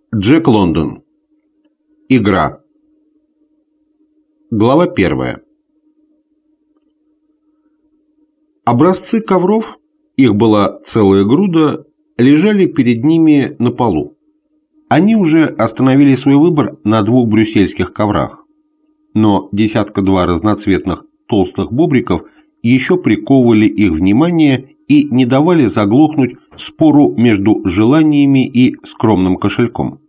Джек Лондон. Игра. Глава 1. Образцы ковров, их была целая груда, лежали перед ними на полу. Они уже остановили свой выбор на 2 брюссельских коврах, но десятка-два разноцветных толстых бобриков еще приковывали их внимание и не давали заглохнуть спору между желаниями и скромным кошельком.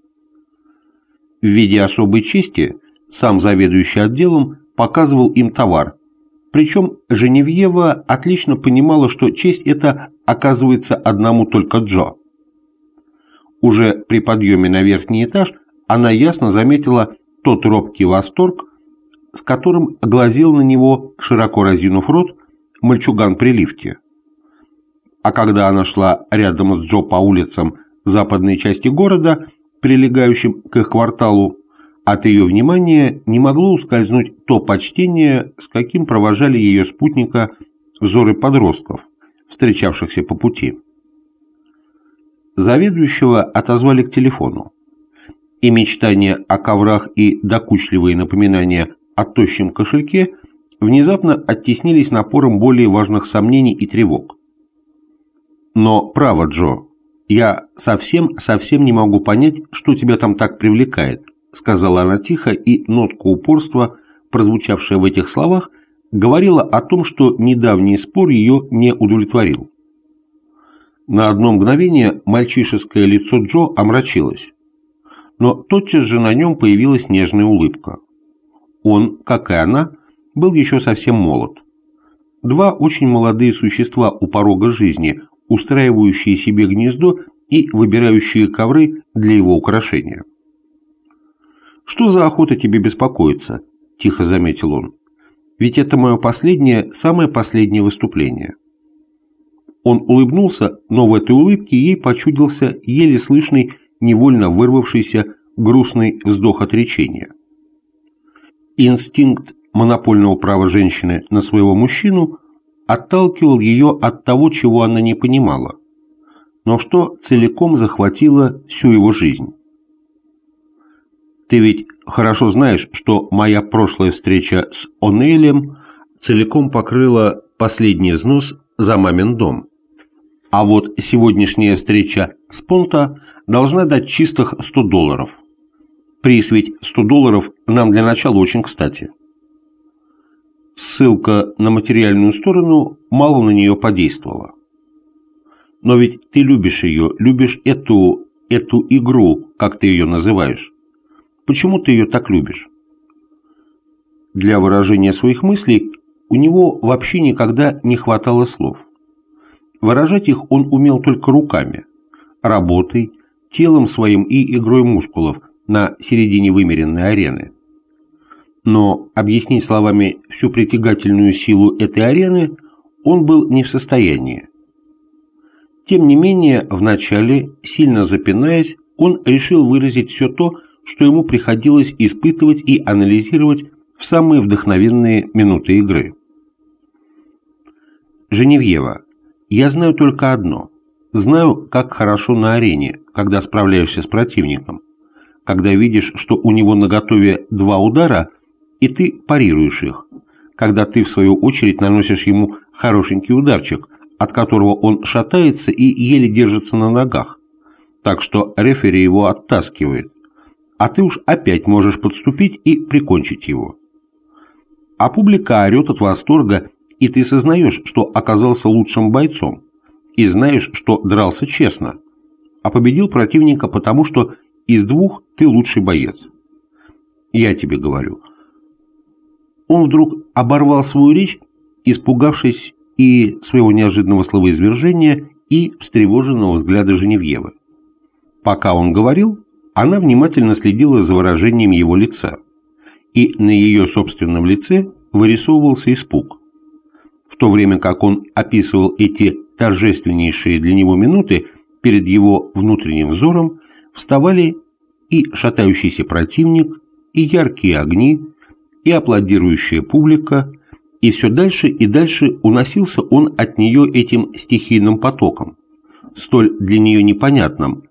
В виде особой чести сам заведующий отделом показывал им товар, причем Женевьева отлично понимала, что честь эта оказывается одному только Джо. Уже при подъеме на верхний этаж она ясно заметила тот робкий восторг, с которым глазел на него, широко разинув рот, мальчуган при лифте. А когда она шла рядом с Джо по улицам западной части города, прилегающим к их кварталу, от ее внимания не могло ускользнуть то почтение, с каким провожали ее спутника взоры подростков, встречавшихся по пути. Заведующего отозвали к телефону, и мечтания о коврах и докучливые напоминания о тощем кошельке внезапно оттеснились напором более важных сомнений и тревог. «Но право, Джо, я совсем не могу понять, что тебя там так привлекает», сказала она тихо, и нотка упорства, прозвучавшая в этих словах, говорила о том, что недавний спор ее не удовлетворил. На одно мгновение мальчишеское лицо Джо омрачилось, но тотчас же на нем появилась нежная улыбка. Он, как и она, был еще совсем молод. 2 очень молодые существа у порога жизни, устраивающие себе гнездо и выбирающие ковры для его украшения. «Что за охота тебе беспокоиться?» – тихо заметил он. «Ведь это мое самое последнее выступление». Он улыбнулся, но в этой улыбке ей почудился еле слышный, невольно вырвавшийся грустный вздох отречения. Инстинкт монопольного права женщины на своего мужчину отталкивал ее от того, чего она не понимала, но что целиком захватило всю его жизнь. «Ты ведь хорошо знаешь, что моя прошлая встреча с О'Нейлем целиком покрыла последний взнос за мамин дом. А вот сегодняшняя встреча с Понто должна дать чистых $100. Приз ведь $100 нам для начала очень кстати». Ссылка на материальную сторону мало на нее подействовала. «Но ведь ты любишь ее, любишь эту игру, как ты ее называешь. Почему ты ее так любишь?» Для выражения своих мыслей у него вообще никогда не хватало слов. Выражать их он умел только руками, работой, телом своим и игрой мускулов на середине вымеренной арены. Но объяснить словами всю притягательную силу этой арены он был не в состоянии. Тем не менее, вначале, сильно запинаясь, он решил выразить все то, что ему приходилось испытывать и анализировать в самые вдохновенные минуты игры. «Женевьева, я знаю только одно. Знаю, как хорошо на арене, когда справляешься с противником, когда видишь, что у него наготове 2 удара, и ты парируешь их, когда ты, в свою очередь, наносишь ему хорошенький ударчик, от которого он шатается и еле держится на ногах, так что рефери его оттаскивает, а ты уж опять можешь подступить и прикончить его. А публика орет от восторга, и ты сознаешь, что оказался лучшим бойцом, и знаешь, что дрался честно, а победил противника потому, что из 2 ты лучший боец. Я тебе говорю». Он вдруг оборвал свою речь, испугавшись и своего неожиданного словоизвержения, и встревоженного взгляда Женевьевы. Пока он говорил, она внимательно следила за выражением его лица, и на ее собственном лице вырисовывался испуг. В то время как он описывал эти торжественнейшие для него минуты, перед его внутренним взором вставали и шатающийся противник, и яркие огни, и аплодирующая публика, и все дальше и дальше уносился он от нее этим стихийным потоком, столь для нее непонятным,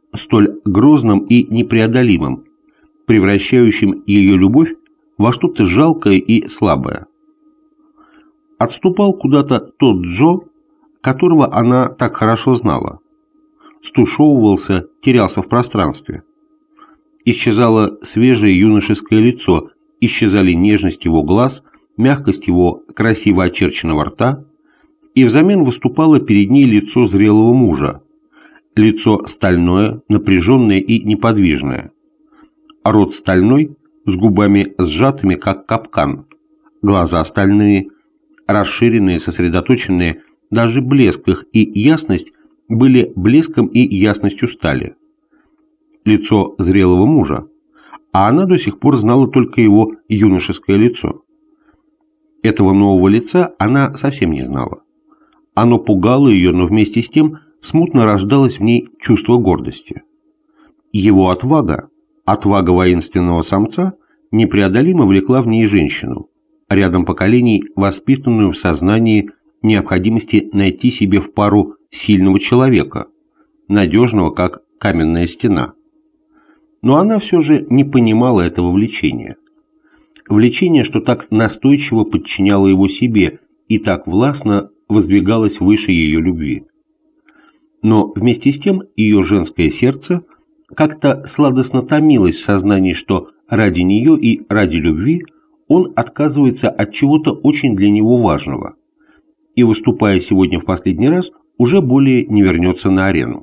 столь грозным и непреодолимым, превращающим ее любовь во что-то жалкое и слабое. Отступал куда-то тот Джо, которого она так хорошо знала. Стушевывался, терялся в пространстве. Исчезало свежее юношеское лицо, исчезали нежность его глаз, мягкость его красиво очерченного рта, и взамен выступало перед ней лицо зрелого мужа, лицо стальное, напряженное и неподвижное, рот стальной, с губами сжатыми, как капкан, глаза стальные, расширенные, сосредоточенные, даже блеск их и ясность были блеском и ясностью стали. Лицо зрелого мужа, а она до сих пор знала только его юношеское лицо. Этого нового лица она совсем не знала. Оно пугало ее, но вместе с тем смутно рождалось в ней чувство гордости. Его отвага, отвага воинственного самца, непреодолимо влекла в ней женщину, рядом поколений, воспитанную в сознании необходимости найти себе в пару сильного человека, надежного, как каменная стена. Но она все же не понимала этого влечения. Влечение, что так настойчиво подчиняло его себе и так властно воздвигалось выше ее любви. Но вместе с тем ее женское сердце как-то сладостно томилось в сознании, что ради нее и ради любви он отказывается от чего-то очень для него важного и, выступая сегодня в последний раз, уже более не вернется на арену.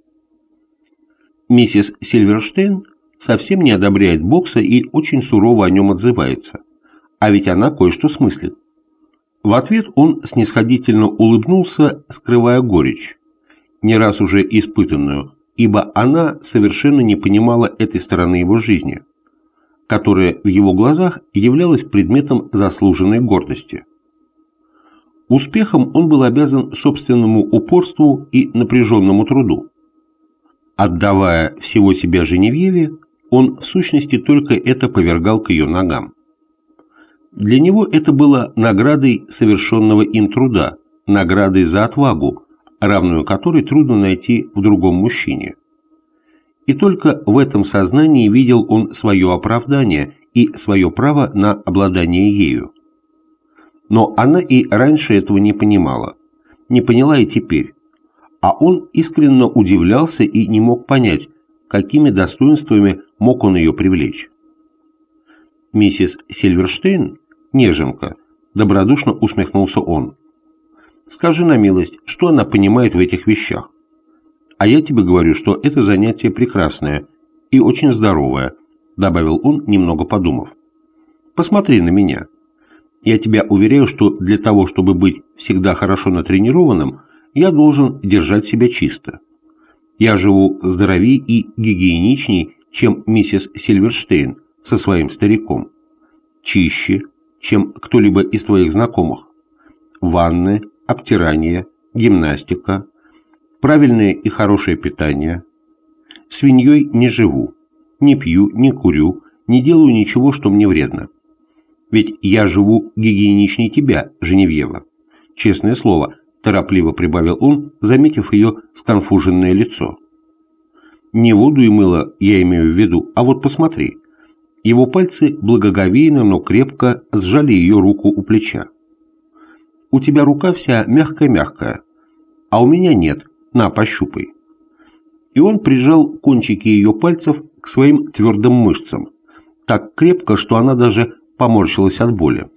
Миссис Сильверштейн совсем не одобряет бокса и очень сурово о нем отзывается, а ведь она кое-что смыслит. В ответ он снисходительно улыбнулся, скрывая горечь, не раз уже испытанную, ибо она совершенно не понимала этой стороны его жизни, которая в его глазах являлась предметом заслуженной гордости. Успехом он был обязан собственному упорству и напряженному труду. Отдавая всего себя Женевьеве, он в сущности только это повергал к ее ногам. Для него это было наградой совершенного им труда, наградой за отвагу, равную которой трудно найти в другом мужчине. И только в этом сознании видел он свое оправдание и свое право на обладание ею. Но она и раньше этого не понимала, не поняла и теперь, а он искренне удивлялся и не мог понять, какими достоинствами мог он ее привлечь. Миссис Сильверштейн, неженка, добродушно усмехнулся он. Скажи на милость, что она понимает в этих вещах? А я тебе говорю, что это занятие прекрасное и очень здоровое, добавил он, немного подумав. Посмотри на меня. Я тебя уверяю, что для того, чтобы быть всегда хорошо натренированным, я должен держать себя чисто. Я живу здоровее и гигиеничней, чем миссис Сильверштейн со своим стариком. Чище, чем кто-либо из твоих знакомых. Ванны, обтирание, гимнастика, правильное и хорошее питание. Свиньей не живу, не пью, не курю, не делаю ничего, что мне вредно. Ведь я живу гигиеничнее тебя, Женевьева. Честное слово, торопливо прибавил он, заметив ее сконфуженное лицо. Не воду и мыло я имею в виду, а вот посмотри. Его пальцы благоговейно, но крепко сжали ее руку у плеча. У тебя рука вся мягкая-мягкая, а у меня нет, на, пощупай. И он прижал кончики ее пальцев к своим твердым мышцам, так крепко, что она даже поморщилась от боли.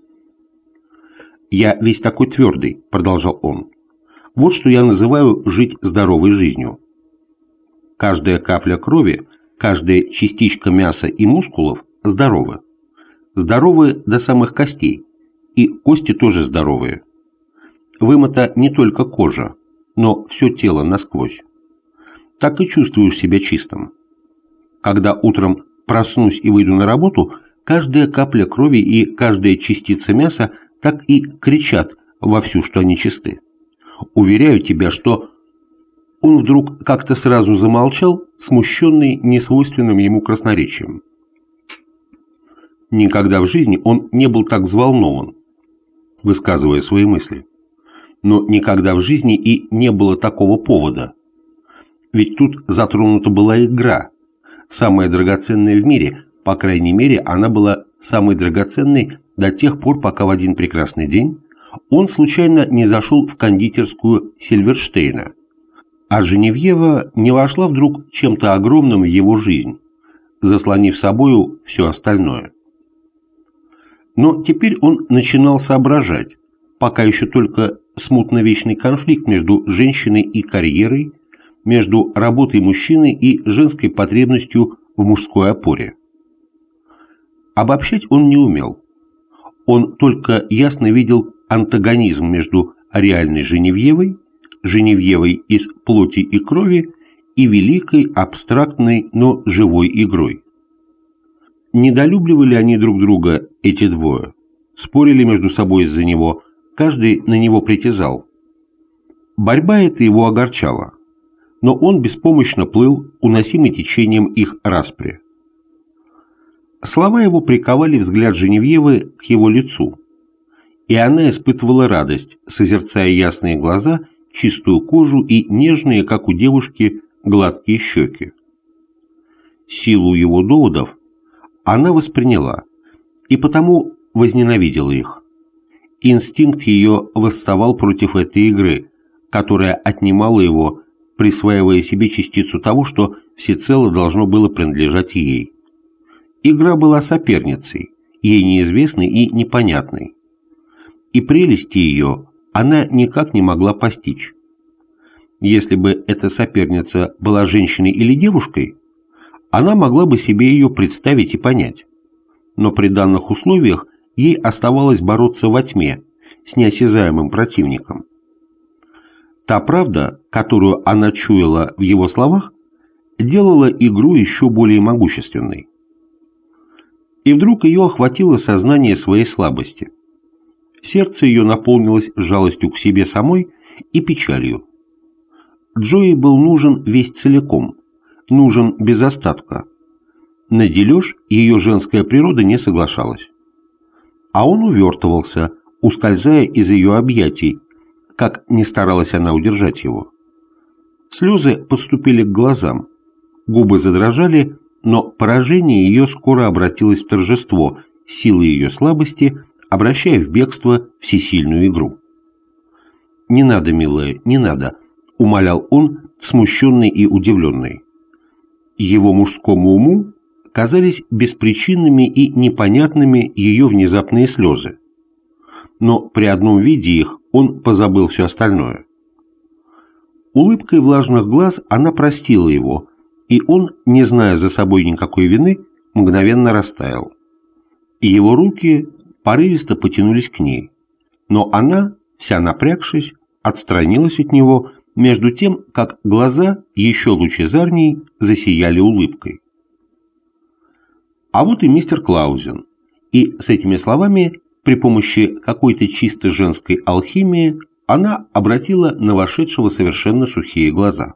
«Я весь такой твердый», — продолжал он. «Вот что я называю жить здоровой жизнью. Каждая капля крови, каждая частичка мяса и мускулов здоровы. Здоровы до самых костей, и кости тоже здоровые. Вымыта не только кожа, но все тело насквозь. Так и чувствуешь себя чистым. Когда утром проснусь и выйду на работу, каждая капля крови и каждая частица мяса так и кричат вовсю, что они чисты. Уверяю тебя, что...» Он вдруг как-то сразу замолчал, смущенный несвойственным ему красноречием. Никогда в жизни он не был так взволнован, высказывая свои мысли. Но никогда в жизни и не было такого повода. Ведь тут затронута была игра, самая драгоценная в мире, по крайней мере, она была самой драгоценной до тех пор, пока в один прекрасный день он случайно не зашел в кондитерскую Сильверштейна, а Женевьева не вошла вдруг чем-то огромным в его жизнь, заслонив собою все остальное. Но теперь он начинал соображать, пока еще только смутно вечный конфликт между женщиной и карьерой, между работой мужчины и женской потребностью в мужской опоре. Обобщать он не умел. Он только ясно видел антагонизм между реальной Женевьевой, Женевьевой из плоти и крови и великой, абстрактной, но живой игрой. Недолюбливали они друг друга, эти двое, спорили между собой из-за него, каждый на него притязал. Борьба эта его огорчала, но он беспомощно плыл, уносимый течением их распри. Слова его приковали взгляд Женевьевы к его лицу, и она испытывала радость, созерцая ясные глаза, чистую кожу и нежные, как у девушки, гладкие щеки. Силу его доводов она восприняла, и потому возненавидела их. Инстинкт ее восставал против этой игры, которая отнимала его, присваивая себе частицу того, что всецело должно было принадлежать ей. Игра была соперницей, ей неизвестной и непонятной. И прелести ее она никак не могла постичь. Если бы эта соперница была женщиной или девушкой, она могла бы себе ее представить и понять. Но при данных условиях ей оставалось бороться во тьме с неосязаемым противником. Та правда, которую она чуяла в его словах, делала игру еще более могущественной. И вдруг ее охватило сознание своей слабости. Сердце ее наполнилось жалостью к себе самой и печалью. Джои был нужен весь целиком, нужен без остатка. На дележ ее женская природа не соглашалась. А он увертывался, ускользая из ее объятий, как ни старалась она удержать его. Слезы подступили к глазам, губы задрожали, но поражение ее скоро обратилось в торжество, силы ее слабости, обращая в бегство всесильную игру. «Не надо, милая, не надо», — умолял он, смущенный и удивленный. Его мужскому уму казались беспричинными и непонятными ее внезапные слезы. Но при одном виде их он позабыл все остальное. Улыбкой влажных глаз она простила его, и он, не зная за собой никакой вины, мгновенно растаял. И его руки порывисто потянулись к ней, но она, вся напрягшись, отстранилась от него, между тем, как глаза, еще лучезарней, засияли улыбкой. А вот и мистер Клаузен, и с этими словами, при помощи какой-то чисто женской алхимии, она обратила на вошедшего совершенно сухие глаза.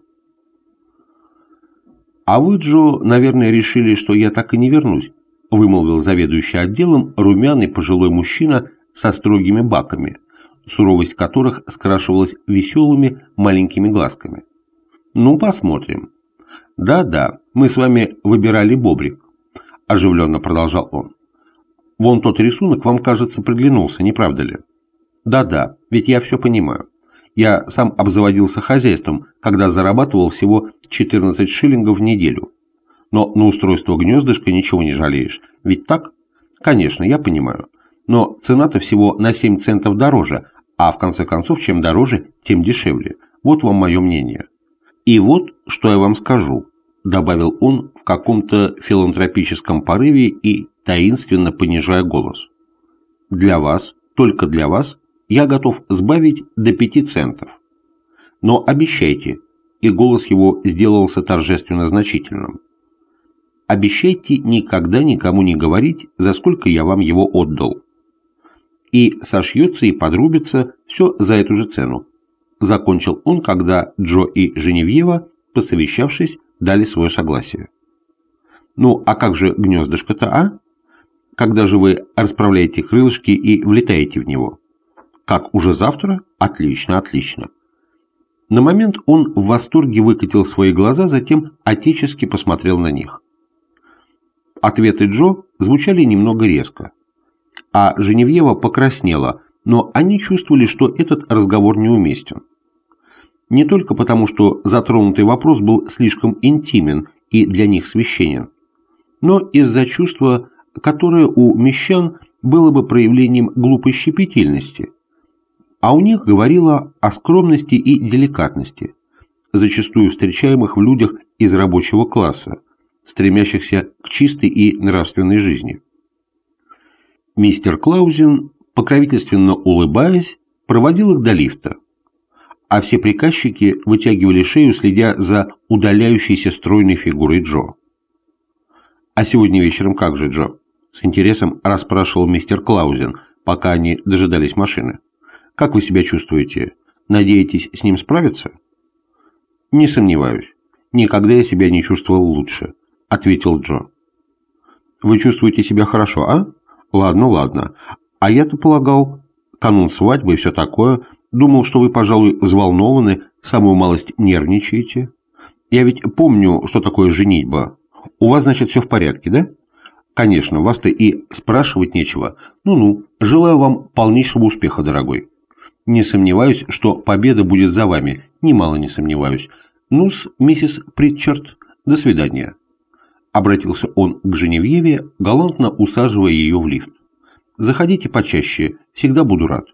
«А вы, Джо, наверное, решили, что я так и не вернусь», вымолвил заведующий отделом румяный пожилой мужчина со строгими баками, суровость которых скрашивалась веселыми маленькими глазками. «Ну, посмотрим». «Да-да, мы с вами выбирали бобрик», – оживленно продолжал он. «Вон тот рисунок вам, кажется, приглянулся, не правда ли?» «Да-да, ведь я все понимаю. Я сам обзаводился хозяйством, когда зарабатывал всего 14 шиллингов в неделю. Но на устройство гнездышка ничего не жалеешь. Ведь так? Конечно, я понимаю. Но цена-то всего на 7 центов дороже, а в конце концов, чем дороже, тем дешевле. Вот вам мое мнение. И вот, что я вам скажу», – добавил он в каком-то филантропическом порыве и таинственно понижая голос. «Для вас, только для вас, я готов сбавить до 5 центов. Но обещайте», и голос его сделался торжественно значительным, «обещайте никогда никому не говорить, за сколько я вам его отдал. И сошьется и подрубится все за эту же цену», закончил он, когда Джо и Женевьева, посовещавшись, дали свое согласие. «Ну, а как же гнездышко-то, а? Когда же вы расправляете крылышки и влетаете в него?» «Как, уже завтра? Отлично, отлично». На момент он в восторге выкатил свои глаза, затем отечески посмотрел на них. Ответы Джо звучали немного резко, а Женевьева покраснела, но они чувствовали, что этот разговор неуместен. Не только потому, что затронутый вопрос был слишком интимен и для них священен, но из-за чувства, которое у мещан было бы проявлением глупой щепетильности, а у них говорило о скромности и деликатности, зачастую встречаемых в людях из рабочего класса, стремящихся к чистой и нравственной жизни. Мистер Клаузен, покровительственно улыбаясь, проводил их до лифта, а все приказчики вытягивали шею, следя за удаляющейся стройной фигурой Джо. «А сегодня вечером как же, Джо?» — с интересом расспрашивал мистер Клаузен, пока они дожидались машины. «Как вы себя чувствуете? Надеетесь с ним справиться?» «Не сомневаюсь. Никогда я себя не чувствовал лучше», — ответил Джо. «Вы чувствуете себя хорошо, а? Ладно, ладно. А я-то полагал, канун свадьбы и все такое, думал, что вы, пожалуй, взволнованы, самую малость нервничаете. Я ведь помню, что такое женитьба. У вас, значит, все в порядке, да? Конечно, вас-то и спрашивать нечего. Ну-ну, желаю вам полнейшего успеха, дорогой. Не сомневаюсь, что победа будет за вами, немало не сомневаюсь. Ну-с, миссис Притчард, до свидания». Обратился он к Женевьеве, галантно усаживая ее в лифт. «Заходите почаще, всегда буду рад».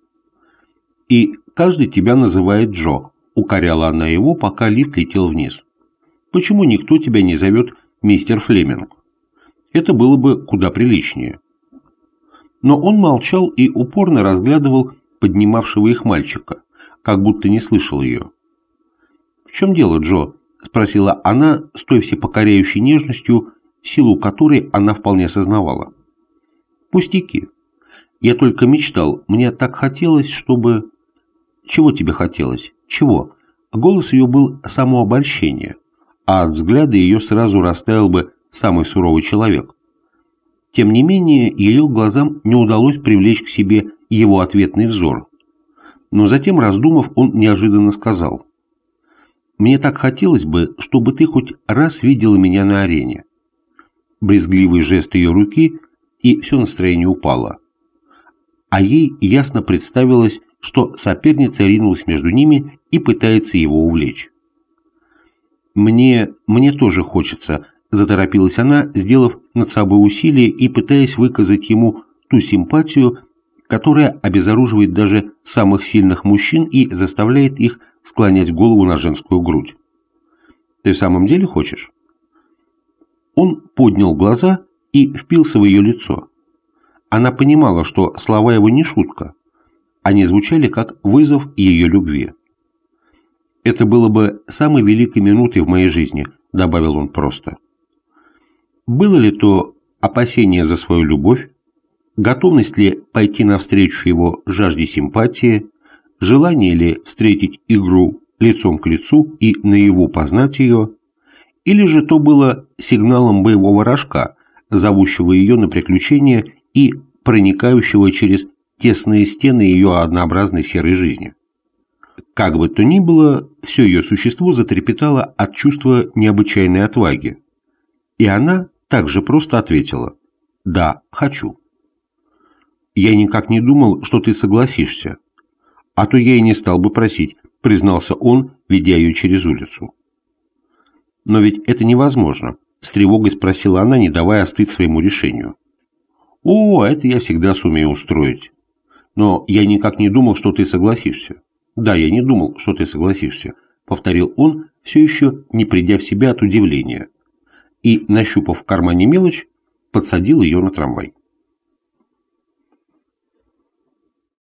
«И каждый тебя называет Джо», — укоряла она его, пока лифт летел вниз. «Почему никто тебя не зовет мистер Флеминг? Это было бы куда приличнее». Но он молчал и упорно разглядывал поднимавшего их мальчика, как будто не слышал ее. «В чем дело, Джо?» — спросила она с той всепокоряющей нежностью, силу которой она вполне сознавала. «Пустяки. Я только мечтал, мне так хотелось, чтобы...» «Чего тебе хотелось? Чего?» Голос ее был самообольщение, а от взгляда ее сразу растаял бы самый суровый человек. Тем не менее, ее глазам не удалось привлечь к себе его ответный взор. Но затем, раздумав, он неожиданно сказал: «Мне так хотелось бы, чтобы ты хоть раз видела меня на арене». Брезгливый жест ее руки, и все настроение упало. А ей ясно представилось, что соперница ринулась между ними и пытается его увлечь. «Мне тоже хочется», – заторопилась она, сделав над собой усилие и пытаясь выказать ему ту симпатию, которая обезоруживает даже самых сильных мужчин и заставляет их склонять голову на женскую грудь. «Ты в самом деле хочешь?» Он поднял глаза и впился в ее лицо. Она понимала, что слова его не шутка. Они звучали как вызов ее любви. «Это было бы самой великой минутой в моей жизни», — добавил он просто. Было ли то опасение за свою любовь, готовность ли пойти навстречу его жажде симпатии, желание ли встретить игру лицом к лицу и наяву познать ее, или же то было сигналом боевого рожка, зовущего ее на приключения и проникающего через тесные стены ее однообразной серой жизни. Как бы то ни было, все ее существо затрепетало от чувства необычайной отваги, и она также просто ответила: «Да, хочу». «Я никак не думал, что ты согласишься. А то я и не стал бы просить», — признался он, ведя ее через улицу. «Но ведь это невозможно», — с тревогой спросила она, не давая остыть своему решению. «О, это я всегда сумею устроить. Но я никак не думал, что ты согласишься». «Да, я не думал, что ты согласишься», — повторил он, все еще не придя в себя от удивления, и, нащупав в кармане мелочь, подсадил ее на трамвай.